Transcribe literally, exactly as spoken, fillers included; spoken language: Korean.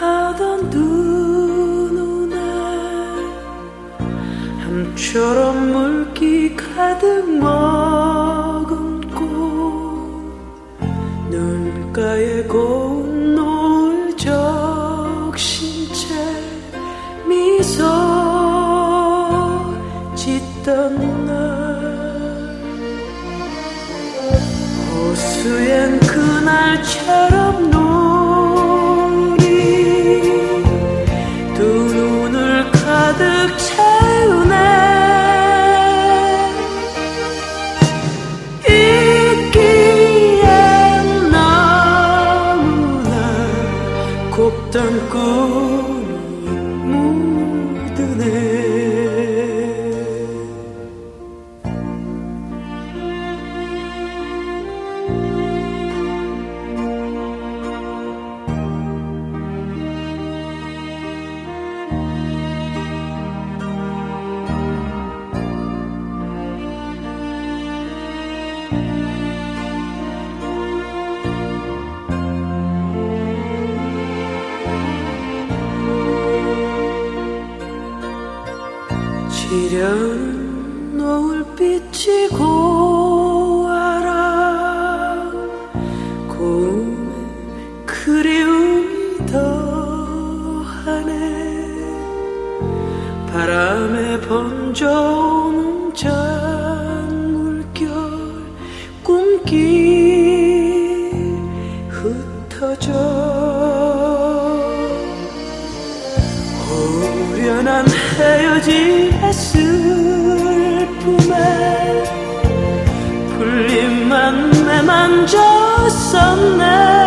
하던 두 눈에 함처럼 물기 가득 머금고 눈가에 고운 노을 적신 채 미소 짓던 날 호수엔 그날처럼 눈이 두 눈을 가득 채우네. 잊기엔 너무나 곱던 꿈이 묻으네. 지려운 노을빛이 고와라 고운 그리움이 더하네. 바람에 번져오는 잔물결 꿈길 흩어져 후련한 헤어짐의 슬픔에 풀잎만 매만졌었네.